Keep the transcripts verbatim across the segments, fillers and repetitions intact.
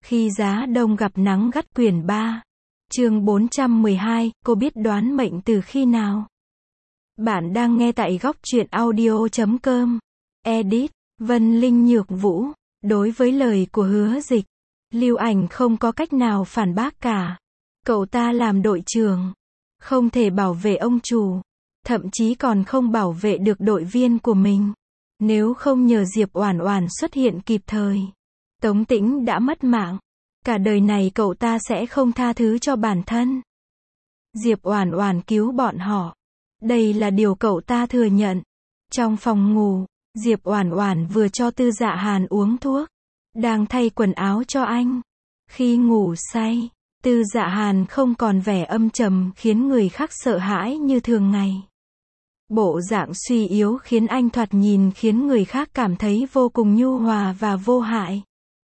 Khi giá đông gặp nắng gắt quyển ba. Chương bốn trăm mười hai, cô biết đoán mệnh từ khi nào? Bạn đang nghe tại góc truyện audio chấm com. Edit, Vân Linh Nhược Vũ. Đối với lời của Hứa Dịch, Lưu Ảnh không có cách nào phản bác cả. Cậu ta làm đội trưởng, không thể bảo vệ ông chủ, thậm chí còn không bảo vệ được đội viên của mình. Nếu không nhờ Diệp Oản Oản xuất hiện kịp thời, Tống Tĩnh đã mất mạng. Cả đời này cậu ta sẽ không tha thứ cho bản thân. Diệp Oản Oản cứu bọn họ. Đây là điều cậu ta thừa nhận. Trong phòng ngủ, Diệp Oản Oản vừa cho Tư Dạ Hàn uống thuốc, đang thay quần áo cho anh. Khi ngủ say, Tư Dạ Hàn không còn vẻ âm trầm khiến người khác sợ hãi như thường ngày. Bộ dạng suy yếu khiến anh thoạt nhìn khiến người khác cảm thấy vô cùng nhu hòa và vô hại.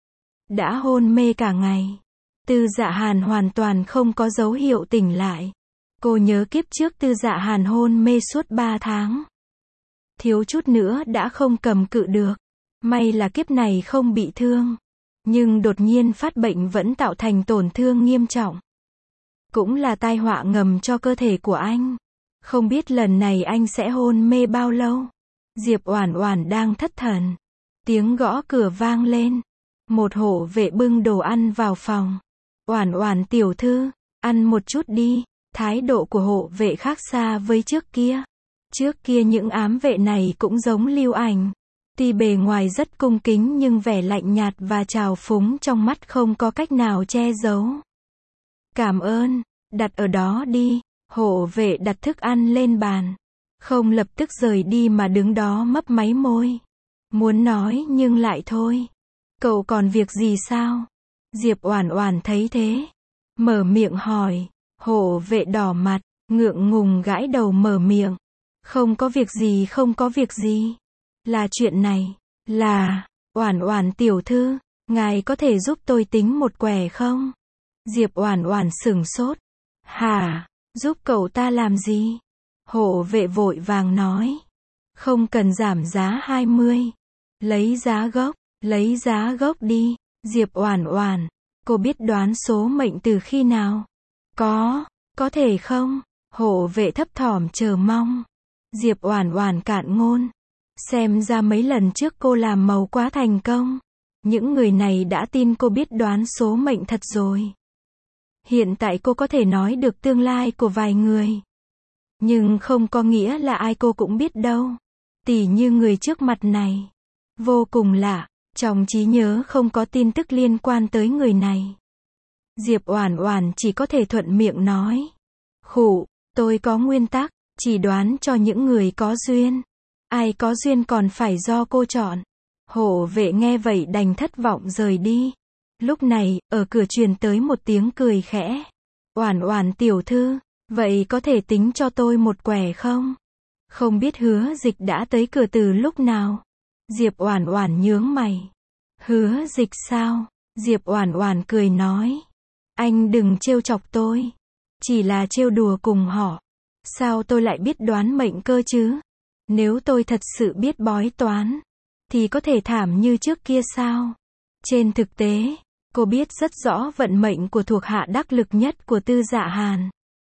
Đã hôn mê cả ngày, Tư Dạ Hàn hoàn toàn không có dấu hiệu tỉnh lại. Cô nhớ kiếp trước Tư Dạ Hàn hôn mê suốt ba tháng. Thiếu chút nữa đã không cầm cự được. May là kiếp này không bị thương. Nhưng đột nhiên phát bệnh vẫn tạo thành tổn thương nghiêm trọng. Cũng là tai họa ngầm cho cơ thể của anh. Không biết lần này anh sẽ hôn mê bao lâu. Diệp Oản Oản đang thất thần. Tiếng gõ cửa vang lên. Một hộ vệ bưng đồ ăn vào phòng. Oản Oản tiểu thư, ăn một chút đi. Thái độ của hộ vệ khác xa với trước kia. Trước kia những ám vệ này cũng giống Lưu Ảnh. Tuy bề ngoài rất cung kính nhưng vẻ lạnh nhạt và trào phúng trong mắt không có cách nào che giấu. Cảm ơn, đặt ở đó đi. Hộ vệ đặt thức ăn lên bàn. Không lập tức rời đi mà đứng đó mấp máy môi. Muốn nói nhưng lại thôi. Cậu còn việc gì sao? Diệp Oản Oản thấy thế, mở miệng hỏi. Hộ vệ đỏ mặt, ngượng ngùng gãi đầu mở miệng. Không có việc gì, không có việc gì. Là chuyện này, là, Oản Oản tiểu thư, ngài có thể giúp tôi tính một quẻ không? Diệp Oản Oản sững sốt. Hả, giúp cậu ta làm gì? Hộ vệ vội vàng nói. Không cần giảm giá hai mươi. Lấy giá gốc, lấy giá gốc đi. Diệp Oản Oản, cô biết đoán số mệnh từ khi nào? Có, có thể không? Hộ vệ thấp thỏm chờ mong. Diệp Oản Oản cạn ngôn. Xem ra mấy lần trước cô làm màu quá thành công. Những người này đã tin cô biết đoán số mệnh thật rồi. Hiện tại cô có thể nói được tương lai của vài người. Nhưng không có nghĩa là ai cô cũng biết đâu. Tỉ như người trước mặt này. Vô cùng lạ, trong trí nhớ không có tin tức liên quan tới người này. Diệp Oản Oản chỉ có thể thuận miệng nói. Khụ, tôi có nguyên tắc, chỉ đoán cho những người có duyên. Ai có duyên còn phải do cô chọn. Hộ vệ nghe vậy đành thất vọng rời đi. Lúc này, ở cửa truyền tới một tiếng cười khẽ. Oản Oản tiểu thư, vậy có thể tính cho tôi một quẻ không? Không biết Hứa Dịch đã tới cửa từ lúc nào? Diệp Oản Oản nhướng mày. Hứa Dịch sao? Diệp Oản Oản cười nói. Anh đừng trêu chọc tôi. Chỉ là trêu đùa cùng họ. Sao tôi lại biết đoán mệnh cơ chứ? Nếu tôi thật sự biết bói toán, thì có thể thảm như trước kia sao? Trên thực tế, cô biết rất rõ vận mệnh của thuộc hạ đắc lực nhất của Tư Dạ Hàn.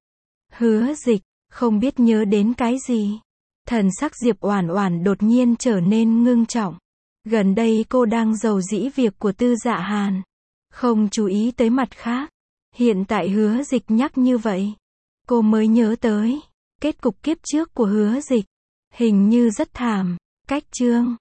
Hứa Dịch, không biết nhớ đến cái gì. Thần sắc Diệp Oản Oản đột nhiên trở nên ngưng trọng. Gần đây cô đang rầu rĩ việc của Tư Dạ Hàn. Không chú ý tới mặt khác. Hiện tại Hứa Dịch nhắc như vậy. Cô mới nhớ tới. Kết cục kiếp trước của Hứa Dịch. Hình như rất thảm. Cách chương.